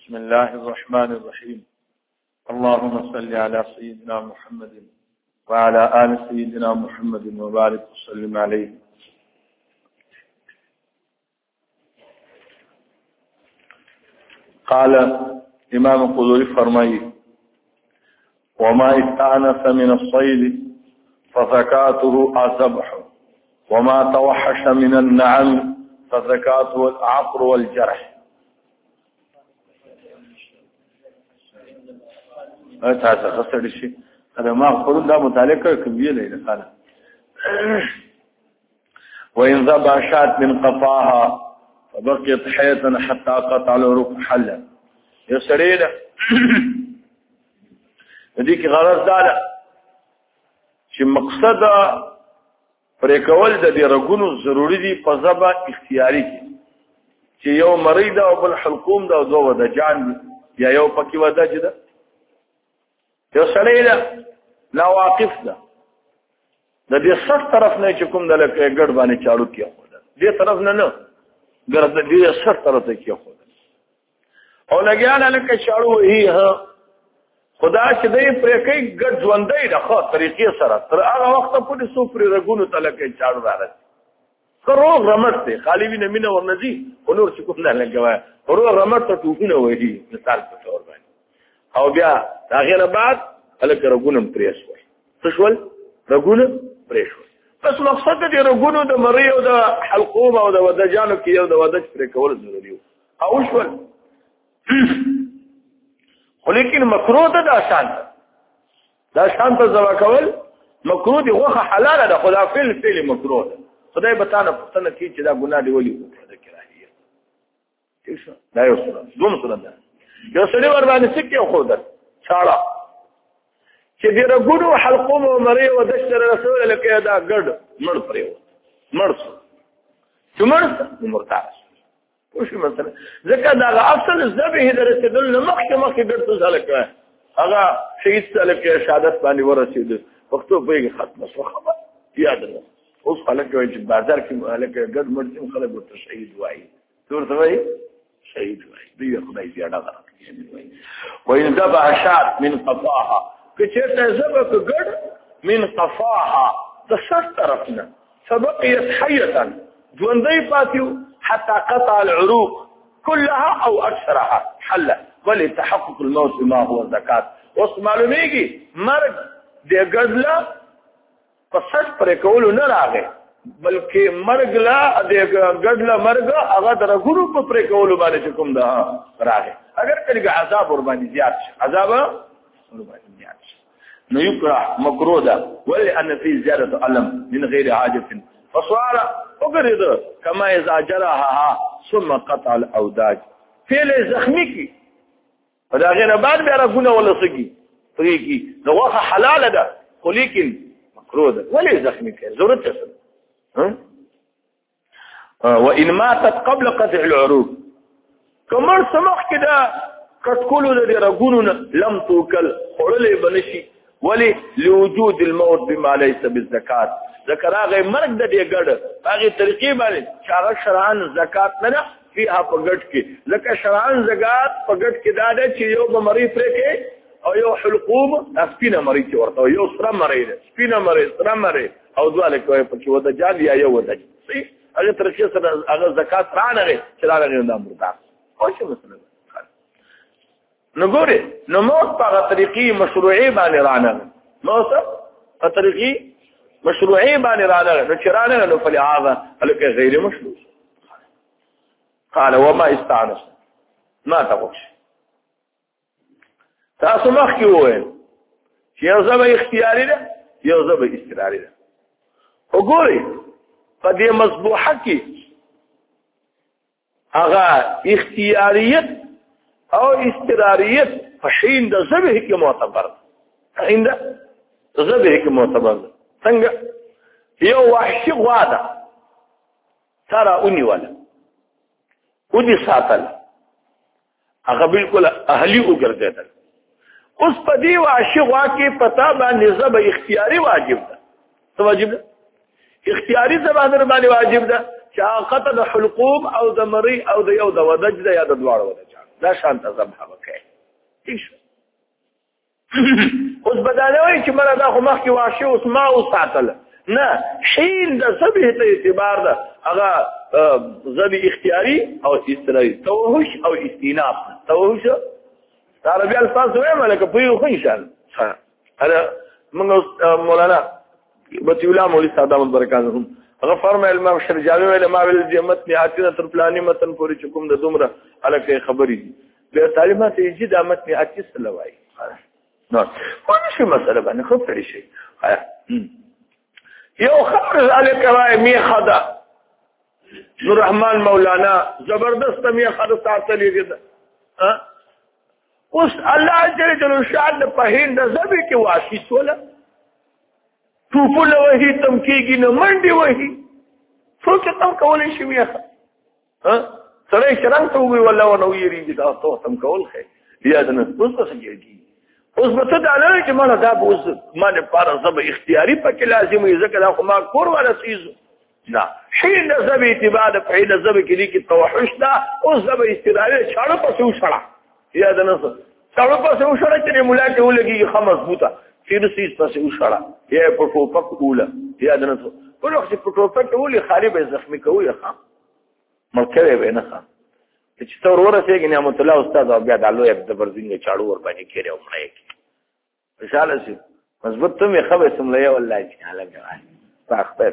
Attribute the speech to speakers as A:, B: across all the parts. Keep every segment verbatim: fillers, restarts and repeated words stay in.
A: بسم الله الرحمن الرحيم. اللهم صل على سيدنا محمد وعلى آل سيدنا محمد وبارك وسلم عليه. قال امام قدوري فرمائے وما استعنف من الصيد فزكاته الذبح وما توحش من النعم فزكاته العقر والجرح. تاسو خسر شي دا ما خپل دا متعلقه کوي نه خاله. وإن ذبح شاة من قفاها فبقيت حية حتى قطع العروق حلا. يا سړی دې کې غرض دا ده چې مقصد پرې کول د دې رګونو ضروری دي په ذبح اختیاري کې چې یو مریض او بل حلقوم دا دوه ودجان یا یو پکې ودج ده یو سړی ده لا واقف ده د دې سټ طرف نه چې کوم د لکه ګډ باندې چالو کیه دې طرف نه نه ګرځي دې سټ طرف ته کیه او لګیان لکه چالو هي ها خدا چې دې پرې کوي ګډ ژوندۍ د خو طریقې سره تر هغه وخت پورې سو پرې رګونو ته لکه چالو راځي خروغ رمټ ته خالی وینه مینه ورنځي ونور چې کوم نه لګوي خروغ رمټ ته ټوټونه وایي مثال په تور باندې او بیا دا غیر بعد الک رګونم پریس وای څه شول رګونه پریس وای بس مقصد دې رګونو د مری او د حلقوم او د ودجانو کې یو د ودج پرې کول ضروري او شول ولیکن مکروه ده آسان ده آسان ته ځوا کول مکروه دي غوخه حلاله ده خدا فعل فعل مکروه ده خدای به تعالی پښتنه کې چې دا ګناه دی ولي ده کراهیه ٹھیک شو دا یو څه دوم څه ده یو سړي ور باندې سکه خو ده چاړه چې دې رګونو حلقوم او مری او د شر رسول لکه دا ګډ مړ پرې و مړ څو مړ مرتاح وش مثلا ځکه دا اصل ذبح د رسول مخکې مخکې ګډ څه ځلکه هغه شهید څلکه شهادت باندې ورسید وختو به ختمه شو خبر یاد نه اوس خلک چې بازار کې هلکه ګډ مړ چې خلک ورته شهید وایي ورته وایي شهید وایي دی خدای زیاده غلط وإن ذبح شاة من قفاها كثيرت ذبح ګډ من قفاها تشت طرفنا فبقيت حية ژوندۍ پاتیو حتى قطع العروق كلها او اكثرها حل ولتحقق الموت ما هو الزكاه واسمعلومیږي مرګ د ګډلا پسټ پر کول نه راغی بلکې مرګ لا د ګډلا مرګ هغه در ګورو په پر کول باندې کوم ده راغی اگر کله عذاب ور باندې زیات شي عذاب ور باندې زیات شي نو یکره مکروه ده ولأن في زياده الم من غير حاجه فصار وګرځي کما اذا جرحها ثم قطع الاوداج فعل زخمی کی دا غیر بعد بیا راغونه ولا سکی پرې کی دغه حلال ده خو لیکن مکروه ده ولی زخمی کی ضرورت څه ها وان ماتت قبل قطع العروق کمر سمخ کده کټکولو د راغونو لم توکل خړلې بنشي ولی لوجود الموت بما ليس بالزکات ذکر هغه مرګ د دې ګډ هغه طریقې باندې چې هغه شرعاً زکات نه ده فيها په ګډ کې ځکه شرعاً زکات په ګډ کې دا ده چې یو بمری پرې کې او یو حلقوم سپینه مری چې ورته یو سره مری ده سپینه مری سره مری او دواله کوي په کې ودا جال یا یو ودا صحیح هغه طریقې سره هغه زکات رانغه چې رانغه نه مردا او څه مثلا نو ګوره نو موت په طریقې مشروعي باندې رانغه موت په طریقې مشروعي باندې راغله نو چرانه نو فلهذا الک غیر مشروع قال وما استعنف ما تقولش تاسو مخ کې وایي چې یو ځبه اختیاري ده یو ځبه استراري ده وګورئ په دې مذبوحه کې هغه اختیاریت او استراریت په حين د ذبح کې معتبر حين د ذبح کې معتبر څنګه یو وحشي غواده ترى اونی ولا ودي ساتل هغه بالکل اهلی وګرځیدل اوس په دی وحشي غوا کې پتا باندې ذبح اختیاري واجب ده څه واجب ده اختیاري ذبح در باندې واجب ده چې قطع د حلقوم او د مری او د یو د ودج ده یا د دواړو ودج دا شانته ذبح وکړي ٹھیک شو اوس بدانه وایي چې مله دا خو مخکې واشي اوس ما وساتله نه حین د ذبح ته اعتبار ده هغه ذبح اختیاري او استراحي توحش او استیناف توحش عربي الفاظ وایم لکه په خو ان شاء الله هذا موږ مولانا بطی الله مولوی صاحب برکاتهم هغه فرمایل ما شرجاوی ویل ما ویل د متن اتینه تر پلاني متن پورې چکم د دومره الکه خبرې دي به تعلیمات یې د متن اتیس لوي نو ونه شي مسله باندې خو پرې شي یو خبر الکه وای می خدا نور رحمان مولانا زبردست می خدا ساتلی دي ها اوس الله جل جلاله شان په هند زبې کې واشي سوله ټوپونه وهي تمکیږي نه منډي وهي څوک تم کولای شي میخه ها سره شرم ته وی ولا ونه ویریږي دا ته تم کول خې بیا د نس اوس څه کېږي اوس به ته دا نه چې مانه دا اوس مانه پاره زب اختیاري پکې لازم وي ځکه دا خو ما کور ولا سيزو نه حين زب اتباع په حين زب کې دي کې توحش دا اوس زب استدلال چاړو پسې وشړه یا د نس چاړو پسې وشړه چې مولا کې ولګي خمس بوته سیرسیز پسې وشړه یا په ټوپک کوله یا د نس په وخت په ټوپک ولې خاري به زخمی کوي ښا ملکه به نه ښا چې تور ورسېږي نعمت الله استاد او بیا د الله د برزینګ چاړو ور باندې کېره ومنه کې انشاءالله سي مضبوط ته مې خبر سم لیا والله چې حاله فاخبر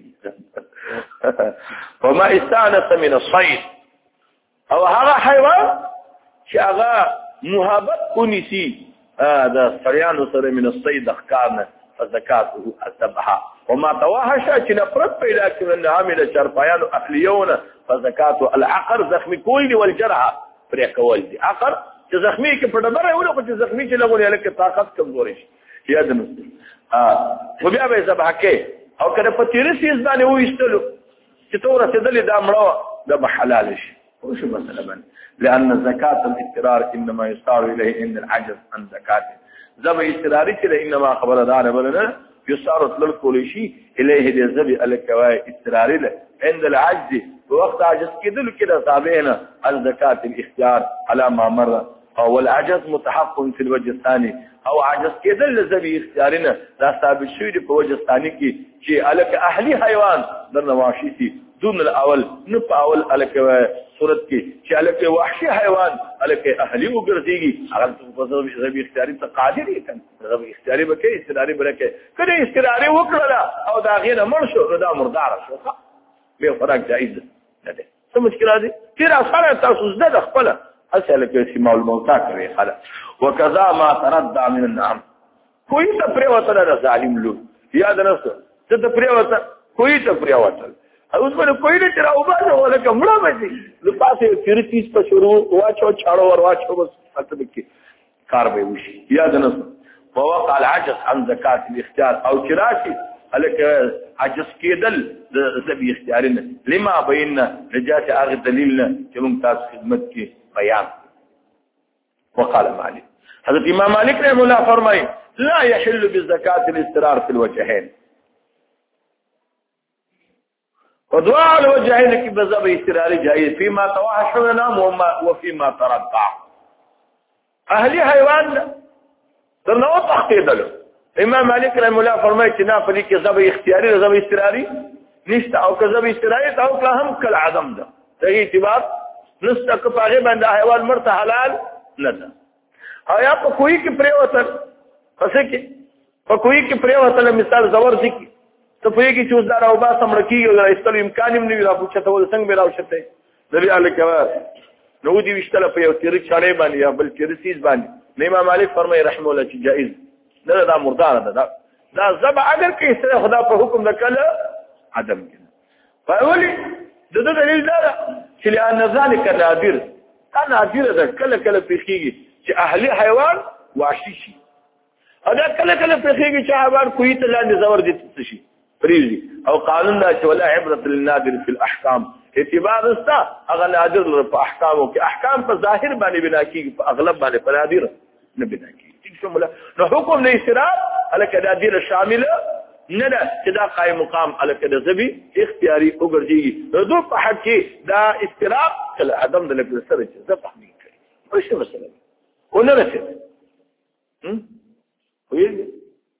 A: خبري وما استانس من الصيد او هغه حیوان چې هغه محبت کونیسی هذا سريان سر من الصيد اخكارنا فزكاته الذبحه وما تواهش چې نفرت پیدا کړي نه عامل چرپایانو اهلیون فزكاته العقر زخمي كل والجرح پرې کول دي عقر چې زخمي کې په ډبره وي او چې زخمي چې لګول لکه طاقت کمزوري شي یاد نو اه خو بیا به ذبح کې او کله په تیرسیز باندې وېستلو چې تو رسیدلې دا مړه د حلال شي وش مثلا لأن زكاة الاضطرار إنما يصار إليه عند العجز عن زكاته زب اضطراري كده إنما خبر دار بلنا يصار للكل شيء إليه لزب الكواي اضطراري له عند العجز وقت عجز كده كده تابعنا الزكاة الاختيار على ما مر أو العجز متحقق في الوجه الثاني أو عجز كده لزب اختيارنا لا ثابت شيء في الوجه الثاني كي شيء لك أهلي حيوان درنا واشيتي دون الاول نه په اول الکه صورت کې چې الکه وحشي حیوان الکه اهلی وګرځيږي هغه په ځای اختیاري ته قادر دي کنه ځای اختیاري به کې استداري برکه کله استداري وکړه او دا غینه مړ شو دا مردار شو به فرق جایز نه ده څه مشکل دي تیر اصله تاسو زده خپل اساله کې سیما الموتا کوي خلا وکذا ما تردع من النعم کوئی ته پریوته ده ظالم لو یاد رسو ته پریوته کوئی ته پریوته اوس باندې کوئی نه تر او باندې ولا کومړه باندې د پاسه تیرتیس په شروع واچو چاړو ور واچو بس ختم کی کار به وشي یاد نه ووقع العجز عن زکات الاختيار او کراشي الک عجز کېدل د ذبی اختیارنا لما بیننا رجات اغه دلیلنا چې موږ تاسو خدمت کې بیان وقال مالك حضرت امام مالک رحمه الله فرمای لا يحل بالزکات الاضطرار في الوجهين ودعاء الوجهين کی بذب استراری جائز فيما تواحش ونام وفيما تردع اهلی حیوان درنو تخطیدلو امام مالک رحمه الله فرمایي چې نه په دې کې ذب اختیاري ذب استراری نشته او که ذب استراری ته او هم کل عدم ده دغه اعتبار نشته که پاغه باندې حیوان مرته حلال نه ده آیا په کوئی کې پریوتل پسې کې په کوئی کې پریوتل مثال زور ذکی ته په یوه کې چوزدار او با سمړ کیږي او استل امکان هم نه وي راپوچته ول څنګه به راوشته نبی الکوا نو دی وشتله په یو تیر چاړې باندې یا بل تیرسیز باندې امام مالک فرمایي رحمه الله چې جائز نه دا مردار ده دا ذبح اگر کې سره خدا په حکم وکړه عدم کنه فاولي د دې دلیل دا چې لئن ذلك نادر کله نادر ده کله کله پیخیږي چې اهلی حیوان واشي شي ادا کله کله پیخیږي چې حیوان کوی ته لاندې زور دي شي پریزي او قانون دا چې ولا عبرت للنادر في الاحكام اعتبار استا هغه نادر په احکامو کې احکام په ظاهر باندې بنا کیږي په اغلب باندې په نادر نه بنا کیږي ٹھیک شو مولا نو حکم نه استراب الکه نادر شامل نه ده چې دا قائم مقام الکه د ذبی اختیاري وګرځي نو دوه په حق کې دا استراب کله عدم د لکه سره چې ذبح نه کوي وش مثلا ونرسل هم ويجي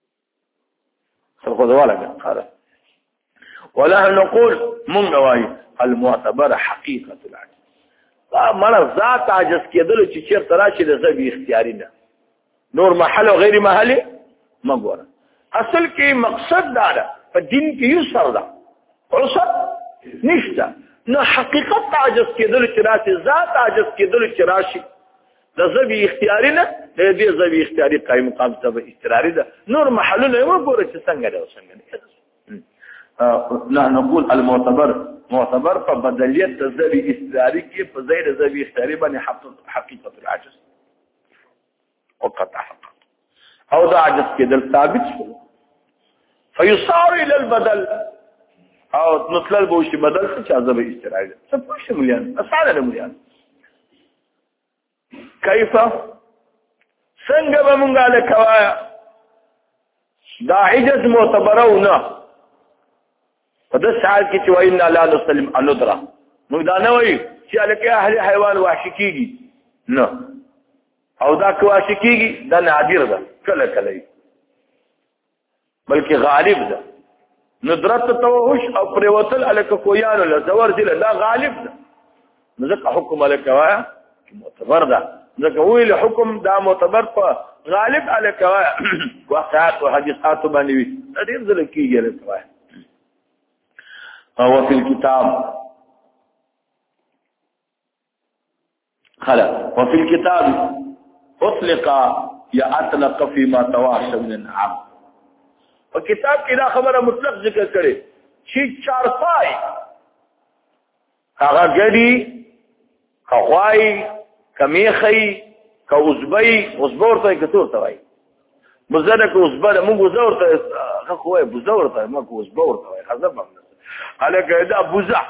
A: سوف ذوالك قال ولا نقول من نواي المعتبر حقيقة العجز مرض ذات عجز کېدل چې چیرته راشي د ذبی اختیاري نه نور محل او غیر محل ما ګوره اصل کې مقصد دا ده په دین کې یو سر ده عسر نشته نو حقیقت عجز کېدل چې راشي ذات عجز کېدل چې راشي د ذبی اختیاري نه د دې ذبی اختیاري قائم مقام ته استراري ده نور محلونه یو ګوره چې څنګه ده څنګه نه نقول المعتبر معتبر په بدلیت د ذبی استراري کې په ځای د ذبی اختیاري باندې حقیقت العجز او قطع حق او دا عجز کېدل ثابت شو فيصار الى البدل او نطلل بوشي بدل څه چې ذبی استراري ده څه پوښتنه مليان اسانه مليان كيف څنګه به مونږه له کوایا دا عجز معتبرونه په دې حال کې چې واینا لا نسلم الندره موږ دا نه وایو چې الکه اهل حیوان وحشي کیږي نه او دا کو وحشي کیږي دا نادر ده کله کله بلکې غالب ده ندرت توحش او پریوتل الکه کویانو له زور دي دا غالب ده ځکه حکم الکه وایا معتبر ده ځکه ویل حکم دا معتبر په غالب الکه وایا واقعات او حدیثات باندې وي ډېر ځل کیږي الکه وایا وفي الكتاب خلا وفي الكتاب اطلق يا اطلق فيما تواش من النعم وكتاب کې دا خبره مطلق ذکر کړي چې چارپای هغه ګډي خوای کمیخي کوزبي وزبور ته کتور ته وای مزنه کوزبره موږ زور ته خوای بزور ته موږ وزبور ته وای حذف الکه دا بوزه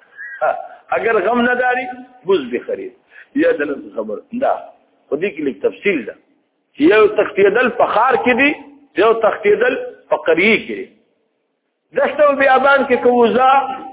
A: اگر غم نه داري بوز به خرید یا د خبر دا خو دې کې لیک تفصیل ده چې یو تختیدل فخار کې دي یو تختیدل فقری کې دي دشتو بیابان کې کوزا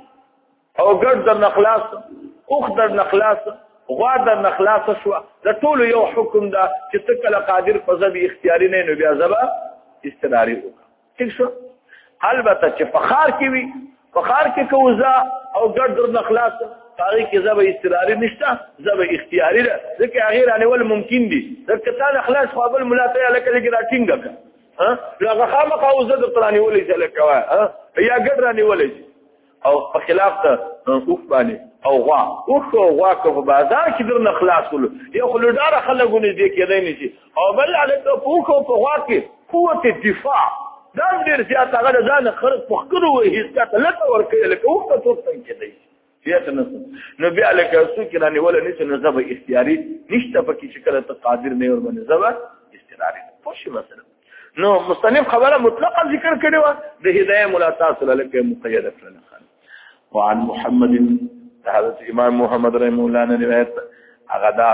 A: او ګرد در نخلاص اوخ در نخلاص غوا در نخلاص شو د ټول یو حکم ده چې تکل قادر فزبی اختیاري نه نو بیا زبا استراری وکړه ٹھیک شو البته چې فخار کې وي فخار کې کوزا او ګرد در نخلاص هغه کې زبا استراری نشته زبا اختیاري ده ځکه هغه رانه ول ممکن دي ځکه تا نخلاص قابل ملاته لکه لګ راټینګه ها لغه خامخ او زه د قرآني ولې ځلکه ها یا ګرد رانه ولې او په خلاف ته اوف باندې او غوا اوف او غوا په بازار کې در نخلاص کول یو خلودار خلګونه دي کېدای نشي او بل علاقه پوکو په غوا کې قوت دفاع دا ډیر زیات هغه ځان خرج پخکرو هیڅ ته لته ورکړي لکه اوف ته څه کېدای زیات نه نو بیا لکه څو کې رانه ول نه چې زبا اختیاري نشته پکې چې کله ته قادر نه ور باندې زبا استراري پوښي مثلا نو مصنف خبره مطلقا ذکر کړي و د هدايه ملاقات سره لکه مقیده کړل وعن محمد حضرت امام محمد رحمه الله نے روایت اغدا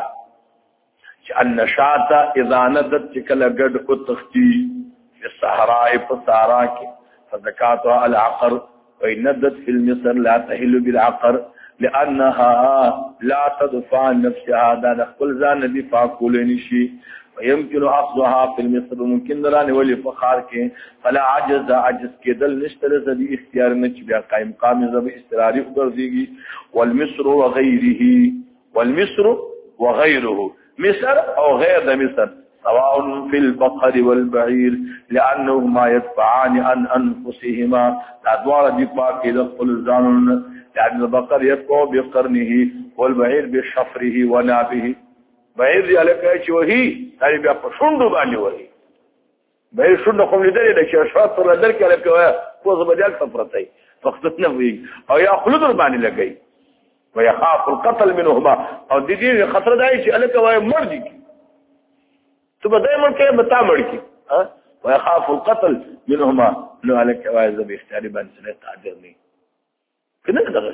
A: چې النشاط اذا ندت کل گد کو تختی في الصحراء فصارا کې فزکاتها العقر وندت في المصر لا تحل بالعقر لانها لا تدفع عن نفسها دا خپل ځان دفاع کول نشي ويمكن اخذها في المصر ممكن درانه ولي فخار کې فلا عجز عجز کېدل نشته ذبی اختیار نه چې بیا قائم قام ذبی استراری وګرځيږي والمصر وغيره والمصر وغيره مصر او غير د مصر سواء في البقر والبعير لانهما يدفعان عن انفسهما تدوار دفاع کې خپل ځانونه يعني البقر يدفع بقرنه والبعير بشفره ونابه بعیر دی الکه چې وਹੀ تاری بیا په شوندو باندې وਹੀ بعیر شوندو کوم لیدل د شاشات پر در کې الکه وای خو زبدل صفرتای فقط نه وي او یا خلود باندې لګي ويخاف القتل منهما او د دې خطر دی چې الکه وای مړ دي ته به دایمن کې بتا مړ کی ها ويخاف القتل منهما نو الکه وای زب اختیاري باندې نه قادر نه کنه دغه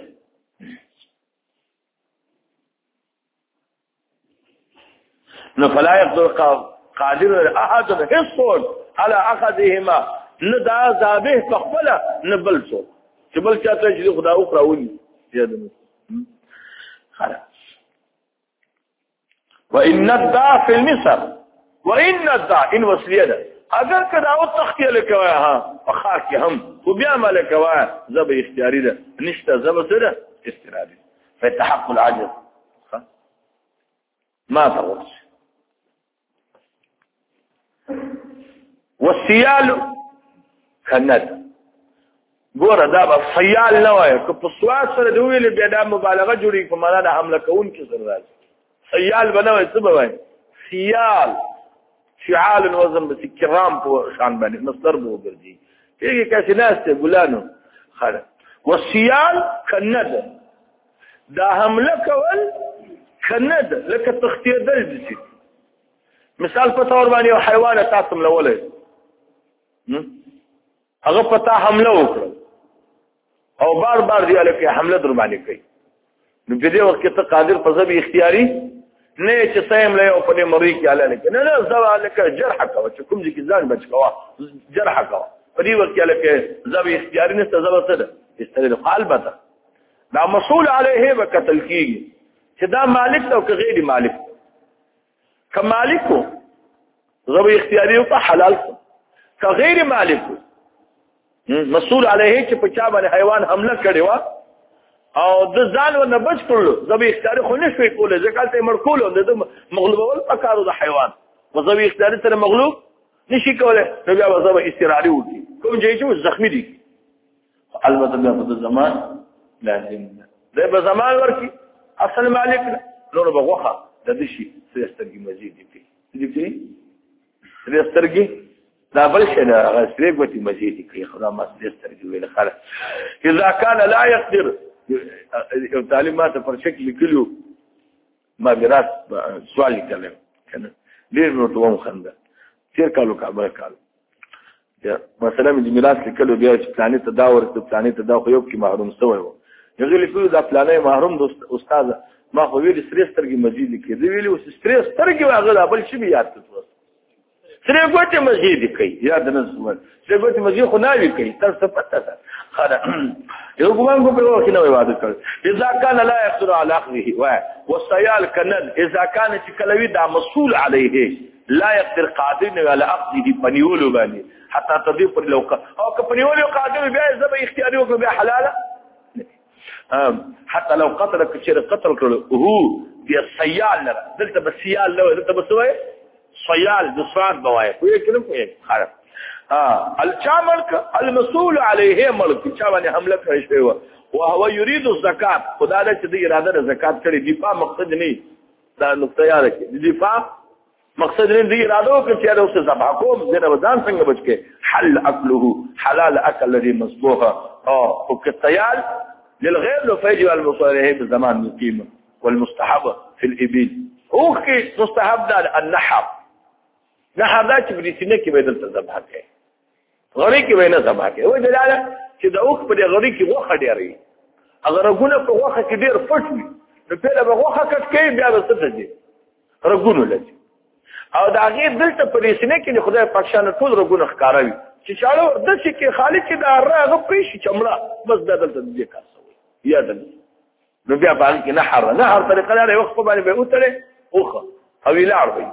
A: نو فلا يقدر قادر احد حصول على اخذهما ندا ذابه فقبل نبل سو چې بل چاته چې خدا او خراوني یاد خلاص وان الداء في المصر وان الداء ان وصلیه اگر کدا او تختی لکوا ها اخار کی هم خو بیا ملکوا زب اختیاری ده نشته زب سره استرادی فتحق العجز ما تغوص والسيال كند ګوره دا به سیال نه وای که په سواد سره دی ویل بیا دا مبالغه جوړي په معنا د حمله کوون کې سره راځي سیال به نه وای څه به وای سیال فعال الوزن بس کرام په شان باندې مصدر به وګرځي کېږي کاسي ناس ته ګلانو خاله والسيال كند دا حمله کول کند لکه تختیدل دي مثال په تور باندې حیوان تاسو ملولې هغه پتا حمله وکړه او بار بار دی الکه حمله در باندې کوي نو په دې وخت کې ته قادر په ځبې اختیاري نه چې سیم له او په مری کې اله نه نه نه زوا لکه جرح کا چې کوم ځکه ځان بچ کوا جرح کا په دې وخت کې الکه ځبې اختیاري نه زوا څه ده استدل قلبته دا مسؤول علیه وقتل کیږي چې دا مالک او که غیر مالک که مالکو ځبې اختیاري او حلال که غیر مالکو مسؤول علیه چې په چا باندې حیوان حمله کړي وا او د ځان و نه بچ کړلو زبې اختیاري خو نشوي کولای ځکه ته مړ کولو د مغلوبول پکارو د حیوان و زبې اختیاري سره مغلوب نشي کولای نو بیا زبې استراري وکړي کوم ځای چې زخمی دي البته بیا په زمان لازم ده به زمان ورکی اصل مالک نو بغوخه د دې شي سرسترګي مزید دي دي دي سرسترګي دا بل شيء دا غسرې کوتي مزید کوي خدا ما سرسترګي ویل خلاص اذا كان لا يقدر تعلیمات پر شکل کلو ما میراث سوال کړم کنه ډیر نو ته خنده تیر کالو کابل کالو یا مثلا د میراث کلو بیا چې پلانې ته دا ورته پلانې ته دا خو یو کې محروم شوی و یغلی کلو دا پلانې محروم دوست استاد ما خو ویل سرسترګي مزید کې دی ویل سرسترګي واغله بل شي یاد تاسو سره ګوتې مزید کوي یاد نه سوال سره ګوتې مزید خو ناوي کوي تاسو پته ده خاله یو ګمان کو په وخت نه وعده کړ اذا كان لا يقدر على اخذه والسيال كند اذا كان كلوي دا مسؤول عليه لا يقدر قادر على اخذه بنيول باندې حتى تضيف لو او كبنيول قادر بیا زب اختیاري او بیا حلاله حتى لو قتل كثير قتل کړو هو دي السيال لره دلته بسيال له دلته بسوي صيال بصفات بوايا کوي کله کوي خراب اه الچاملك المسؤول عليه ملك چا باندې حمله کړی شوی او هو يريد الزکات خدای دې د اراده د زکات کړي دفاع مقصد نه دا نقطه یاد کړئ دفاع مقصد نه دی اراده او چې دا اوس ذبح کوم زه رمضان څنګه بچ کې حل اكله حلال اكل الذي مصبوغه اه او كالطيال للغير لو فيجب المصالحه بزمان القيمه والمستحبه في الابل او کې مستحب ده النحر نحر دا چې په سینې کې به دلته ذبح کوي غړي کې به نه ذبح کوي او دلاله چې د اوخ په غړي کې وخه ډېری اگر رګونه په وخه کې ډېر پټ وي نو په هغه وخه کټ کوي بیا به څه دي رګونه لږ او دا غیر دلته په سینې کې خدای پاک شان ټول رګونه ښکاروي چې چالو د څه کې خالق چې دا راغه پېښ چمړه بس دلته دې کار کوي یا دل نو بیا باندې نحر نحر طریقه لري وخت باندې به اوتره اوخه او ویلار وي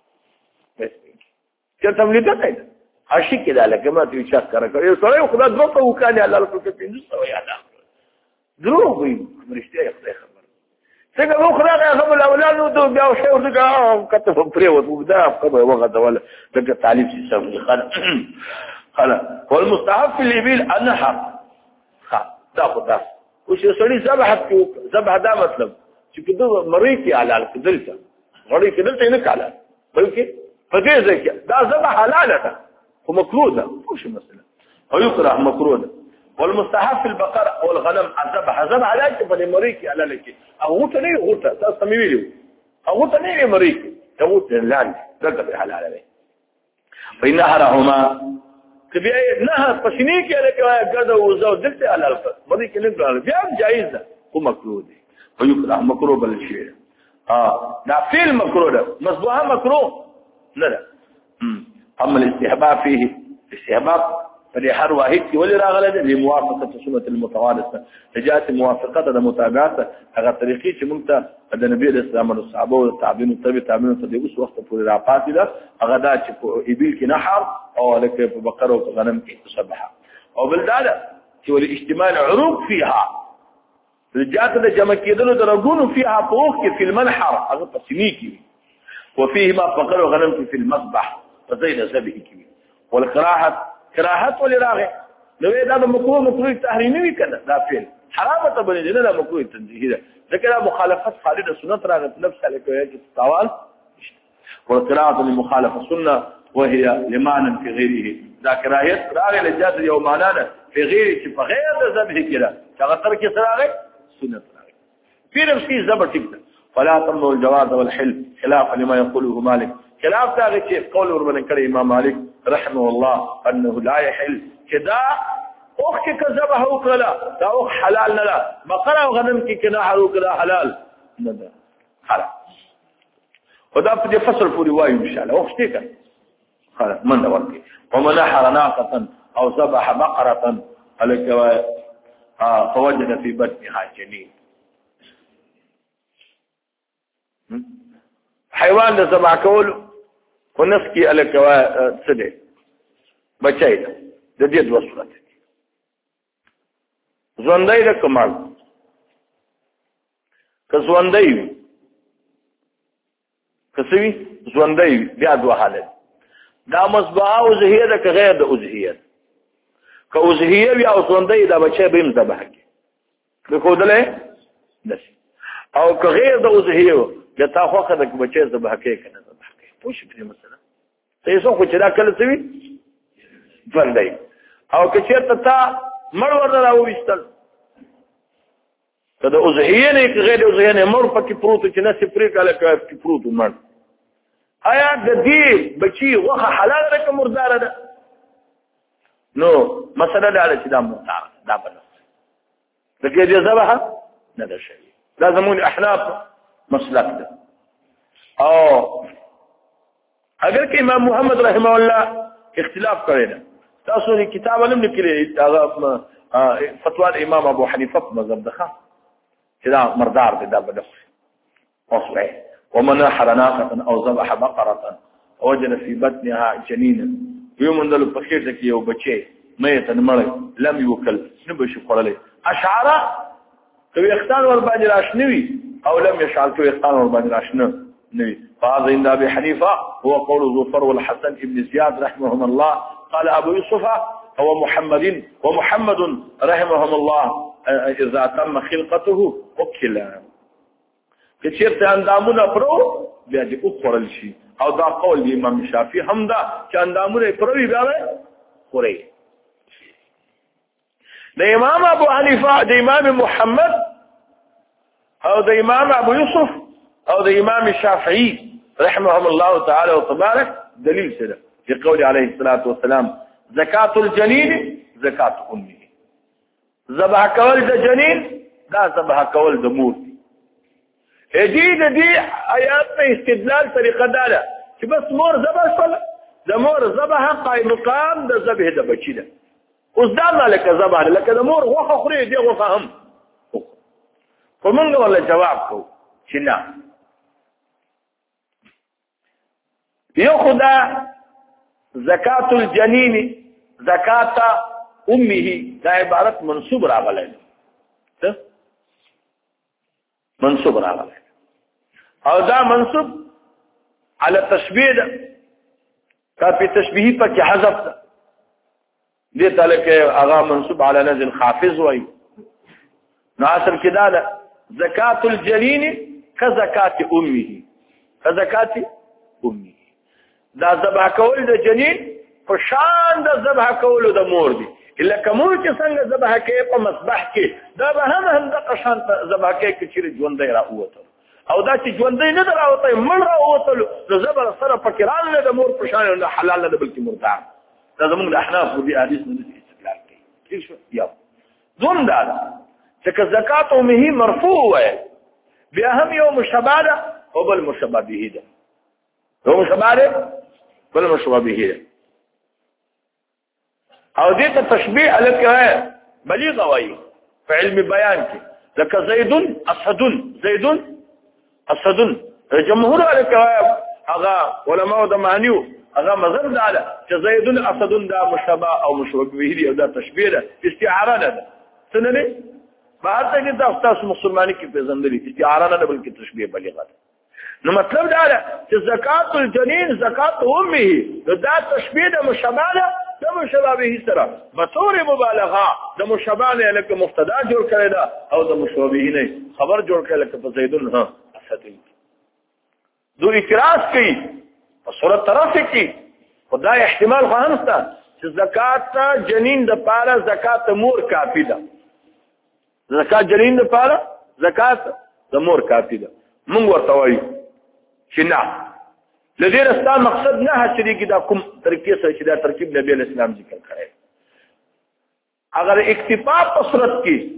A: چې تملیته کوي هشي کې دا لکه ما ته چا کار کوي سره خدای دروغه وکړي الله تعالی په پینځه سو یاد دروغ وي مرشته خدای خبر څنګه نو خدای خبر اولاد نو بیا شی ورته کته پرې وته دا خبره وغه ولا دغه تعلیف شي سم خلا والمستحب في الابل انحر ها دا خدای او چې سړی ذبح کوي ذبح دا مطلب چې کله مری کې حلال کدلته مری کې دلته نه کاله بلکې فدې ځکه دا ذبح حلاله ده او مکروه ده مش مثلا او يكره مکروه ده والمستحب في البقر والغنم ذبح ذبح علاج په مری کې حلاله کې او ته نه غوته تاسو مې ویلو او ته نه مری کې غوته لاندې دغه حلاله ده بينهرهما کبي نه پښینی کې لکه ګرد او زو دلته حلال پر مری کې نه بیا جایز ده او مکروه ده او يكره مکروه بل شي اه دا فعل مکروه ده مسبوحه مکروه لا لا اما الاستحباب فيه استحباب فدې هر واحد کې ولې راغله د موافقه سنت المتوارثه جاءت موافقه د متابعت هغه طریقې چې موږ ته د نبی اسلام او صحابه او تابعین تبع تابعین ته د اوس وخت پورې راپاتې ده هغه دا چې په ابل کې نحر او لکه په بقره او غنم کې تسبح او بل دا چې ولې اجتماع العروق فيها رجعت د جمع کېدل د رګونو فيها فوق کې په المنحر هغه تسمی کې وفيه ما بقره وغنم کې په المذبح فزيد ذبح کې والقراءه کراهت ولې راغې نو دا د مکروه مکروه تحریمی وی کنه دا فعل حرامه ته بنې نه د مکروه تنزیهی ده ځکه دا مخالفت خالد سنت راغت نفس علی کوي چې تاوال والقراءه لمخالفه سنه وهي لمعنى في غيره دا کراهت راغې لجات یو معنا ده في غیر چې په غیر د ذبح کړه هغه تر کې سره راغې سنت راغې په نفسي ذبح ټیک ده فلا تمنع الجواز والحل خلاف لما يقوله مالك خلاف دا چې قول وربن کړي امام مالک رحمه الله انه لا يحل كذا اوخ کې ذبح وکړه دا اوخ حلال نه ده بقره او غنم کې کنا حرو کړه حلال نه ده حرام خدا په فصل پوری وایو ان شاء الله اوخ دې کړه خلاص من دا ورته ومن حر ناقه او ذبح بقره الکوا فوجد في بطنها جنين حیوان د ذبح کول ونس کې الکوا سده بچای ده د دې دوه صورت ژوندۍ د کمال که ژوندۍ کسوي ژوندۍ بیا دوه حالت دا مصباح او زهیه ده که غیر د اوزهیه که اوزهیه بیا او ژوندۍ دا بچای به ذبح کې د خودله نشي او که غیر د اوزهیه د تا خوخه د بچای ذبح کې کنه ذبح کې پوښ په مثلا ته یې څو چې دا کله سوي ژوندۍ او که چېرته تا مړ ورته راوویستل که د اوزهیه نه که غیر د اوزهیه نه مړ پکې پروت چې نسې پرې کاله کې پروت مړ آیا د دې بچي غوښه حلال ده که مرداره ده نو مسله دا ده چې دا مرداره دا بنه د کې دې ذبحه نه ده شوي دا زمونږ احناف مسلک ده او اگر که امام محمد رحمه الله اختلاف کړی ده تاسو دې کتاب علم لیکلی هغه فتوا امام ابو حنیفه په مذهب ده چې دا مردار دی دا بده اصله ومن حر ناقه او ذبح بقره وجد في بطنها جنينا يوم اندل په خېټه کې یو بچي مېته مړ لم يوكل نبشي خړلې اشعر کوي اختان ور باندې راشنوي او لم يشعل کوي اختان ور باندې راشنه نوي فهذا عند ابي حنيفه هو قول ظفر والحسن ابن زياد رحمهم الله قال ابو يوسف هو محمد ومحمد رحمهم الله اذا تم خلقته وكل کچیرته اندامونه پرو بیا دې وخورل شي او دا قول دی امام شافعي هم دا چې اندامونه پروي بیا خوري د امام ابو حنیفه د امام محمد او د امام ابو يوسف او د امام شافعي رحمهم الله تعالى وتبارك دليل سره في قول عليه الصلاه والسلام زکات الجنين زکات امه ذبح کول د جنین دا ذبح کول د مور دي د دې آیات په استدلال طریقه دا ده چې بس مور ذبح کړه د مور ذبح قائم مقام د ذبح د بچی ده اوس دا مالک ذبح لکه د مور غوخه خوري دی غوخه هم کومنګ ولا جواب کو چې نه یو خدا زکات الجنین زکات امه دا عبارت منصوب راغلی ده منصوب راغلی او دا منصوب على تشبيه ده کافی تشبیهی په کې حذف ده دې تعالی کې هغه منصوب على نزل خافض وای نو اصل کې دا ده زکات الجنین کزکات امه کزکات امه دا ذبح کول د جنین په شان د ذبح کول د مور دي الا کوم چې څنګه ذبح کې په مذبح کې دا به هم هم د قشان ذبح کې چې ژوندې راوته او دا چې ژوندې نه راوته مړ راوته د ذبح سره فکران نه د مور په شان نه حلال نه بلکې مرتاح دا زموږ د احناف دي حدیث نه استدلال کوي ٹھیک شو یا ظن دا چې زکات امه مرفوع وي بیا هم یو مشابه ده او بل مشابه به ده یو مشابه بل مشابه به ده او دې ته تشبیه لکه بلیغه وایي په علم بیان کې لکه زید اسد زید اسد جمهور لکه هغه علماء د معنیو هغه مذهب ده چې زید اسد دا مشابه او مشبه به دی او دا تشبیه ده استعاره ده څنګه نه بهر ته کې دا تاسو مسلمانۍ کې پیژندلې استعاره نه بلکې تشبیه بلیغه ده نو مطلب دا ده چې زکات الجنین زکات امه دا تشبیه ده مشابه ده د مشابه به سره بطور مبالغه د مشابه نه لکه مبتدا جوړ کړی دا او د مشابه نه خبر جوړ کړی لکه په زیدون ها اسد دو اعتراض کوي په صورت طرف کې خدای احتمال خو هم شته چې زکات جنین د پاره زکات مور کافی ده زکات جنین د پاره زکات د مور کافی ده موږ ورته وایو چې نه لدې راستا مقصد نه چې دا کوم ترکیب سره چې دا ترکیب نبی اسلام ذکر کړی اگر اکتفا په صورت کې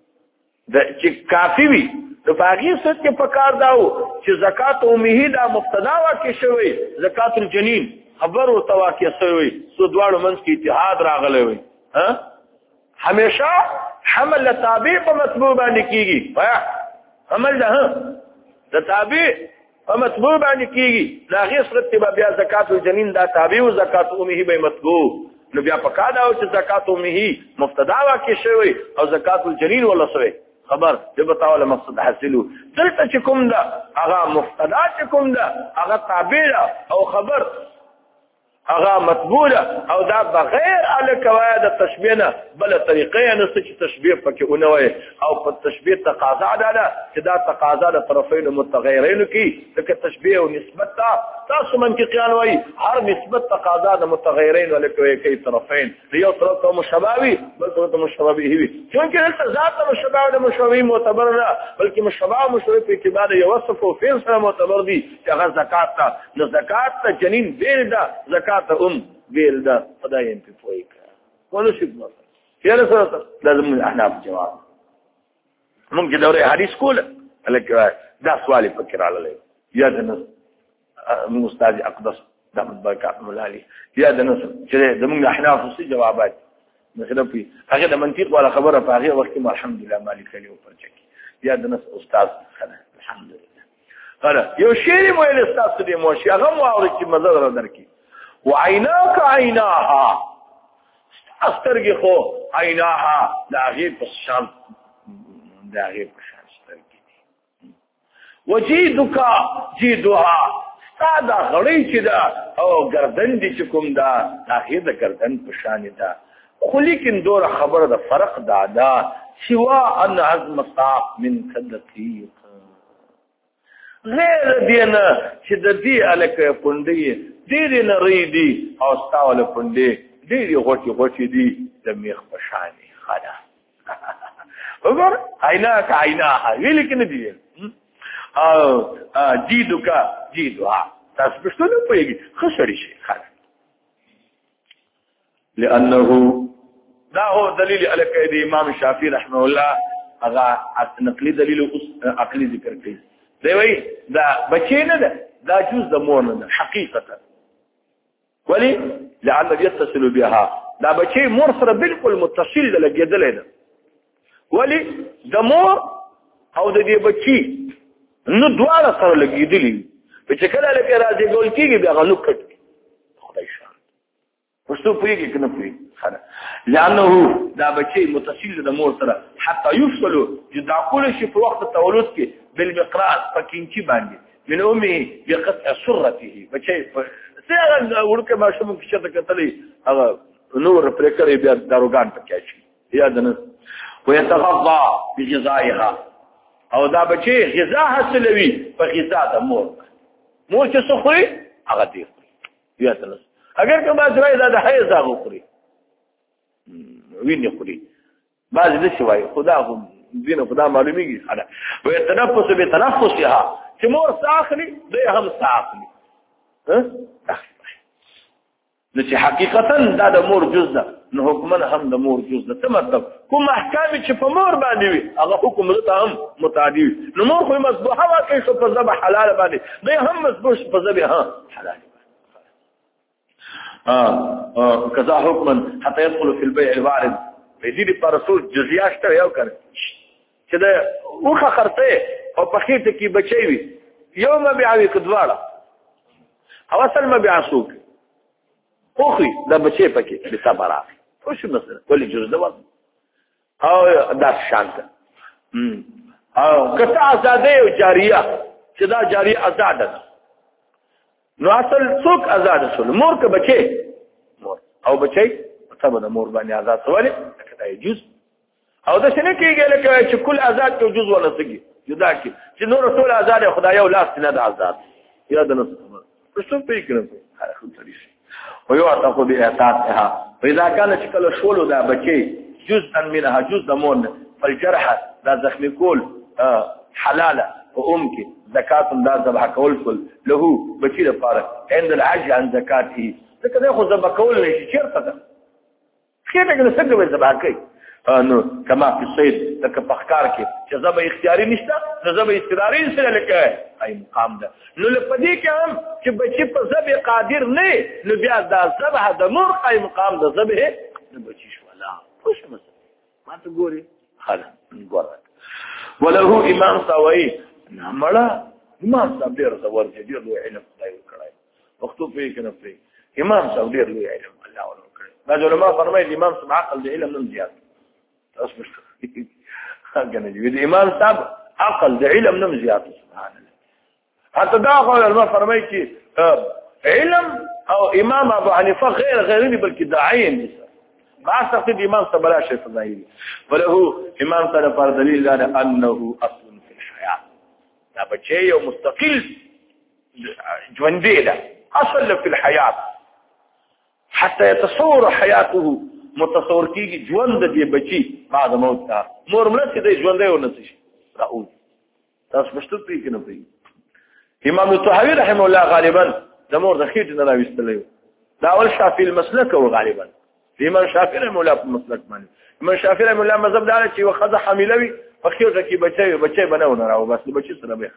A: د چې کافی وي د باغی صورت کې پکار داو چې زکات امه دا مبتدا واقع شوی زکات الجنین خبر او تواقع شوی سو دواړو منځ کې اتحاد راغلی وي ها همیشه حمل تابع په مطبوع باندې کیږي حمل ده د تابع په مطبوع باندې کیږي دا غي صورت کې بیا زکات الجنین دا تابع او زکات امه به مطبوع نو بیا پکا دا او چې زکات امه مبتدا واقع شوی او زکات الجنین ولا شوی خبر دې بتاوله مقصد حاصلو دلته چې کوم دا هغه مبتدا چې کوم دا هغه تابع او خبر هغه مطبوع او دا بغیر الکوا د تشبیه نه بل طریقې نه چې تشبیه پکې اونوي او په تشبیه تقاضا ده چې دا تقاضا د طرفین متغیرین کې لکه تشبیه او نسبت تاسو منطقيان وایي هر نسبت تقاضا د متغیرین ولکه کې طرفین یو طرف ته مشابه بل طرف ته مشابه وي چونکه دلته ذات مشابه او مشابه معتبر نه بلکې مشابه او مشابه په اعتبار یو وصف او فعل سره معتبر دي چې هغه زکات ته نو زکات ته جنین بیل ده زکات ام بیل دا خدای ان په پوي کړه ولې شي نو چیرې سره لازم احناف جواب موږ د دوره حدیث کوله لکه دا سوال فکر علی یا د نس استاد اقدس د برکات مولالی یا د نس چې د موږ احناف سي جوابات مثلا په هغه د منطق ولا خبره په هغه وخت کې الحمدلله مالک له پر چکی یا د نس استاد الحمدلله قال یو شی مو له استاد دې مو شي هغه مو اوري چې مزه درکې وعيناك عيناها استرګي خو عيناها دا غي په شان دا غي په شان استرګي وجيدك جيدها استاد غړي چې دا او گردن دي چې کوم دا دا غي د گردن په شان دا خو لیکن دور خبره د فرق دا دا سوا ان عزم صاف من كدقيق غیر دینه چې د دې الکه پوندې ډېرې نری دي او ستاوله پوندې ډېرې غوټي غوټي دي د میخ په شانې خاله وګور عیناک عیناها ویل کې نه دي او جیدوکا جیدوها تاسو په څه نه پوهیږئ خسرې شي خاله لانه دا هو دلیل الکه د امام شافعي رحمه الله هغه نقلي دلیل عقلي ذکر کوي دی وی دا بچی نه ده دا جز د مور نه حقیقتا ولی لعل يتصل بها دا بچی مور سره بالکل متصل ده لګیدل ده ولی د مور او د دې بچی نو دواړه سره لګیدلی چې کله لکه راځي ګول کیږي بیا غلو کټ خدای شان پښتو پوریږي کنه پوری خاله لانه دا بچی متصل د مور سره حتی يفصل جدا کول شي په وخت تولد کې بالمقراص پکینچی باندې من امه بقطع سرته بچي څنګه ورکه ما شوم چې ته کتلې هغه نور پر کړې بیا داروګان پکې شي یا دنه ويتغذى بغذائها او دا بچي غذا حاصلوي په غذا د مور مور چې څه خوري هغه دی یا دنه اگر که ما درای دا د حیز هغه خوري ویني خوري بعض دې شوي خدا هم دینه خدا معلومیږي خاله و يتنفس بتنفسها چې مور ساخلي دوی هم ساخلي ها نو چې حقیقتا دا د مور جز ده نو حکمن هم د مور جز ده څه مطلب کوم احکام چې په مور باندې وي هغه حکم ته هم متعدی نو مور خو مصبوحه واقع شو په ذبح حلال باندې دوی هم مصبوح په ذبح ها حلال اه كذا حکما حتى يدخل في البيع الوارد په دې پر رسول جزیه شته یو کړ چې دا وخه خرڅه او په خېټه کې بچي وي یو مبيعوي کډواړه او اصل مبيع سوق خوخي دا بچي پکې د صبره خو شو مثلا ولې جز دا او دا شانته او کته آزاده او جاریه چې دا جاریه آزاد ده نو اصل څوک آزاد شول مور که بچي مور او بچي طبعا د مور باندې آزاد سواله کته یجوز او دا څنګه کېږي لکه چې کل آزاد ته جز ولا سګي جدا کی چې نور ټول آزاد خدای یو لاس نه ده آزاد یا د نو څه په کړم خو تریش او یو تاسو به احساسها فاذا كان شكل شول دا بچي جزءا منها جزء مون فالجرح دا زخم کول حلاله وامك زکات دا ذبح کول کول له بچی لپاره عند العجز عن زکاته ځکه دا خو ذبح کول نشي چیرته ده خیره کې څنګه به ذبح کوي نو کما په صید تک پخکار کې چې ذبح اختیاري نشته نو ذبح اضطراري سره لکه اي مقام ده نو لپدې کې هم چې بچی په ذبح قادر نه نو بیا دا ذبح د مور اي مقام ده ذبح د بچی شو لا خوش مثلا ما ته ګوري خلا ګورات وله امام سوي نمړه امام صاحب ډیر زور ډیر لوی علم خدای وکړای وختو په کې نه پری امام صاحب ډیر لوی علم الله ورکړي دا علماء فرمایي امام صاحب عقل دی علم نه زیات تاسو مشته څنګه دی د امام صاحب عقل دی علم نه زیات سبحان الله حتی دا علماء فرمایي چې علم او امام ابو حنیفه غیر غیر بلکې داعین دي ما تقصد امام صاحب لا شيء فضائل وله امام صاحب پر دلیل دا انه اصل في الحياه دا بچي یو مستقل ژوندې ده اصل في الحياه حتى يتصور حياته متصور کیږي ژوند دې بچي بعد موت تا مور مله دې ژوندې ونه شي راول تاسو مشتو پی کنه پی امام الطحاوی رحمه الله غالبا د مور د خېټ نه راوستلې دا اول شافعي المسلک او غالبا امام شافعي رحمه الله په مسلک باندې امام شافعي رحمه الله مذهب دار چې وخذ حاملوي فخيره کې بچي بچي بنونه راو بس بچي سره به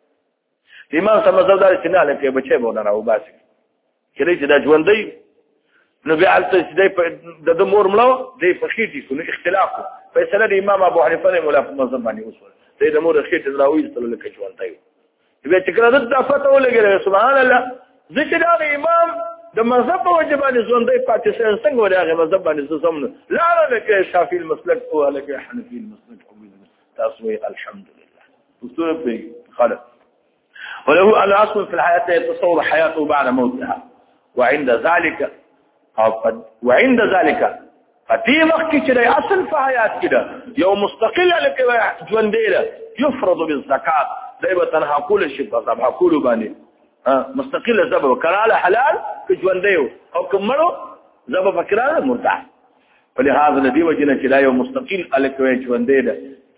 A: امام صاحب مذهب دار چې نه لکه بچي بنونه راو بس کله چې دا ژوندۍ نو بیا الته چې د مور مړو د فخيتي کو اختلاف فیصله د امام ابو حنیفه رحمه الله په مذهب باندې وصول د مور خېټه راوي صلی الله علیه ژوندۍ بیا چې کله د فتوا ولګره سبحان الله ذکر د امام د مذهب واجبانه ژوندۍ پاتې څنګه ورغه مذهب باندې زمونه لا لا لکه شافعي المسلک او لکه حنفي المسلک تاسو الحمد لله دكتور بي خالد وله الاصل في الحياه يتصور حياته بعد موتها وعند ذلك او وعند ذلك ففي وقت كده اصل في حياه كده يوم مستقل لك ژوندۍ يفرض بالزكاه دايما تنها كل شيء طبعا كله باندې مستقل زبا کراله حلال کژوندیو او کومړو زبا فکراله مرتاح فلهذا الذي وجنا چې لا یو مستقل الکوي ژوندې ده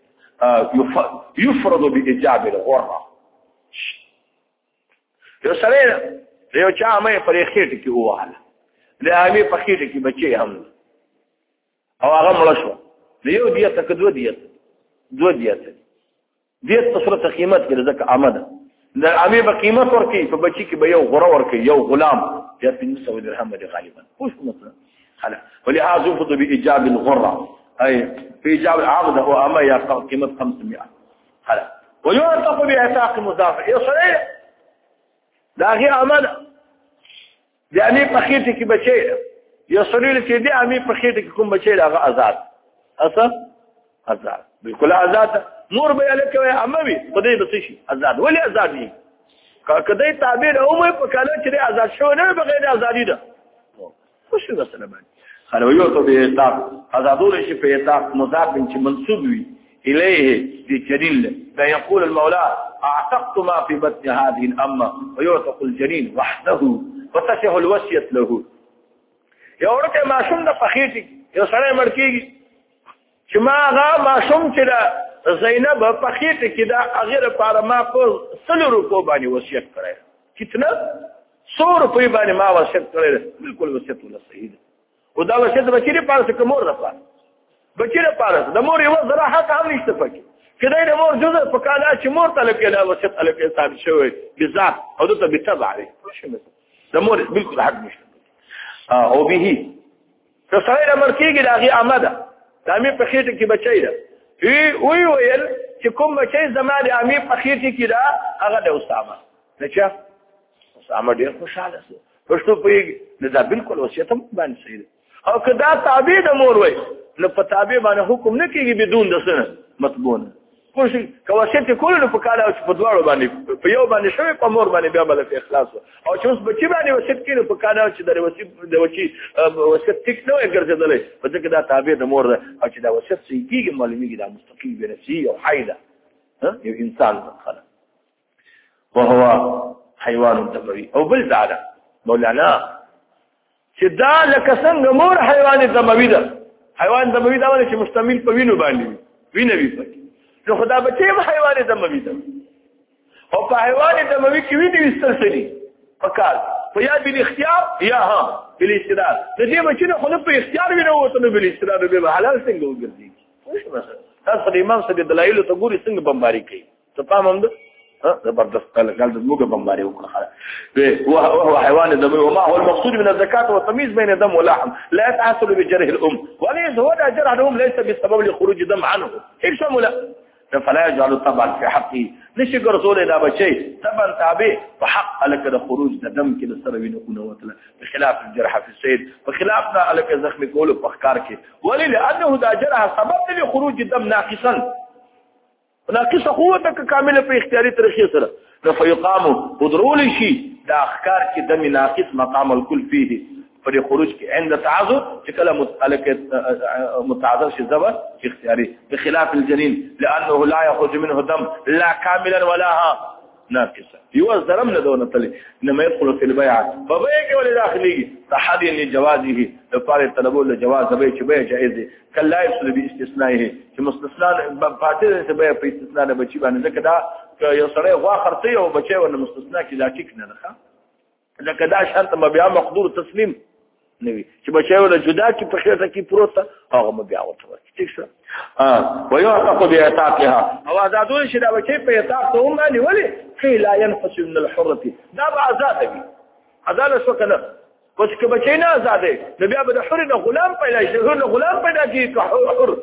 A: يفرض باجاب الغره یو سره یو چا مې پرې خېټ کې واله له امي په خېټ کې بچي هم او هغه مړ شو یو دیت کدو دیت دو دیت دیت تصرف قیمت کې ځکه آمده د امي په قیمت ورکی په بچی کې به یو غره ورکی یو غلام یا پنځه سوه درهم دی غالبا خوش مثلا خلا ولهذا يفض بايجاب الغره اي في ايجاب العقد هو اما يا قيمه خمسمائة خلا ويعتق باعتاق مضاف يصير داغي امانه يعني بخيتي کې بچي يصير چې دي امي بخيتي کې کوم بچي هغه آزاد اصل آزاد بالکل آزاد نور به الکه اموي خدای به شي آزاد ولی آزاد دي کدی تعبیر او مې په کاله چې آزاد شو نه بغیر ازادي ده خوش مثلا باندې خلو یو ته به اطاق آزادول شي په اطاق مضاف چې منسوب وي الیه بجلیل لا يقول المولى اعتقت ما في بطن هذه الامه ويعتق الجنين وحده وتصح الوصيه له یو ورته ماشوم د فخیتی یو سره مرکیږي چې ما غا ماشوم چې زینب په خېټه کې دا هغه لپاره ما په سلو روپو باندې وصیت کړی کتنا سو روپو باندې ما وصیت کړی بالکل وصیت ولا صحیح ده او دا وصیت بچی لپاره څه مور لپاره بچی لپاره د مور یو زړه حق هم نشته پکې کله د مور جزء په کاله چې مور ته لکه دا وصیت الکه ثابت شوی بذات او ته بتبع عليه د مور بالکل حق نشته او به که سړی امر کېږي د هغې عامه ده د امې په خېټه کې بچی ده وی ویل چې کوم بچی زما د امې په خېټه کې ده هغه د اسامه د چا اسامه ډېر خوشحاله شو پښتو پوهېږي نو دا بالکل وصیت هم باندې صحیح ده او که دا تابع د مور وی نو په تابع باندې حکم نه کېږي بدون د څه نه مطبوع نه پوه شئ که وصیت یې کولو نو په کار چې په دواړو باندې په یو باندې شوی په مور باندې بیا به له اخلاص او چې اوس بچي باندې وصیت کړي نو په کار چې د وصي وصیت ټیک نه وی ګرځېدلی په ځکه دا تابع د مور ده او چې دا وصیت صحیح کېږي معلومېږي دا مستقیم بنفسي او حی ده یو انسان خلق وهو حیوان دموي او بل دا ده مولانا چې دا لکه څنګه مور حیوان دموي ده حیوان دموي دا ولې چې مشتمل په وینو باندې وي وینه وي پکې نو خدا بچي هم حیوان دموي ده او په حیوان دموي کې وینې ویستل څه دي په کار په یا بالاختیار یا ها بالاستدار د دې بچي نه خو نه په اختیار وینه وته نو بالاستدار به حلال څنګه وګرځي تاسو د امام صاحب دلایل ته ګوري څنګه بمباري کوي ته پام هم ده زبردست قال قال موږ بمباري وکړه وهو حيوان دموي وما هو المقصود من الزكاة والتمييز بين دم ولحم لا يتحصل بجرح الأم وليس هو جرح الأم ليس بسبب لخروج دم عنه إيش لا فلا يجعل طبعا في حقه ليش قرصول إذا بشيء طبعا تابع فحق لك خروج دم كده سروين يكون وتلا بخلاف الجرح في السيد بخلافنا لك زخم كله بخكارك ولي لأنه دا جرح سبب لخروج الدم ناقصا ناقصه قوتك كامله في اختياري طريقه سره فيقام قدرول شيء دا اخكار کې دم ناقص مقام الكل فيه پر خروج کې عند تعذر چې کله متعلق متعذر شي زبر اختياري بخلاف الجنين لانه لا يخرج منه دم لا كاملا ولا ناقصا يوزرم ندون تلي انما يدخل في البيعه فبيع ولا داخلي تحدي لجوازه لقال طلبوا لجواز بيع بيع جائز كان لا يصل باستثنائه چې مستثنا فاتل بيع په استثناء نه بچي باندې ځکه دا یو سره غوا خرڅي او بچي ونه مستثنا کې دا ټیک نه ده ځکه دا شرط مبيع مقدور تسلیم نوي چې بچي ولا جدا کې په خېټه کې پروت هغه مبيع وته ټیک شه اه ويعتق بيعتاقها او ازادول شي دا بچي په اعتاق ته هم باندې ولي كي لا ينفصل من الحرة دا به آزاد وي آزاد شو کنه بس که بچی نه آزاد دی نو بیا به د حر نه غلام پیدا شي حر نه غلام پیدا کیږي حر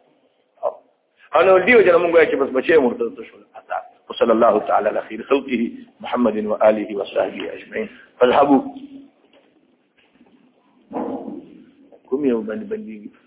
A: انا دیو جن مونږ چې بس بچی مرتد شو آزاد وصلى الله تعالى على خير خلقه محمد وآله وصحبه أجمعين فاذهبوا كم يوم بني بني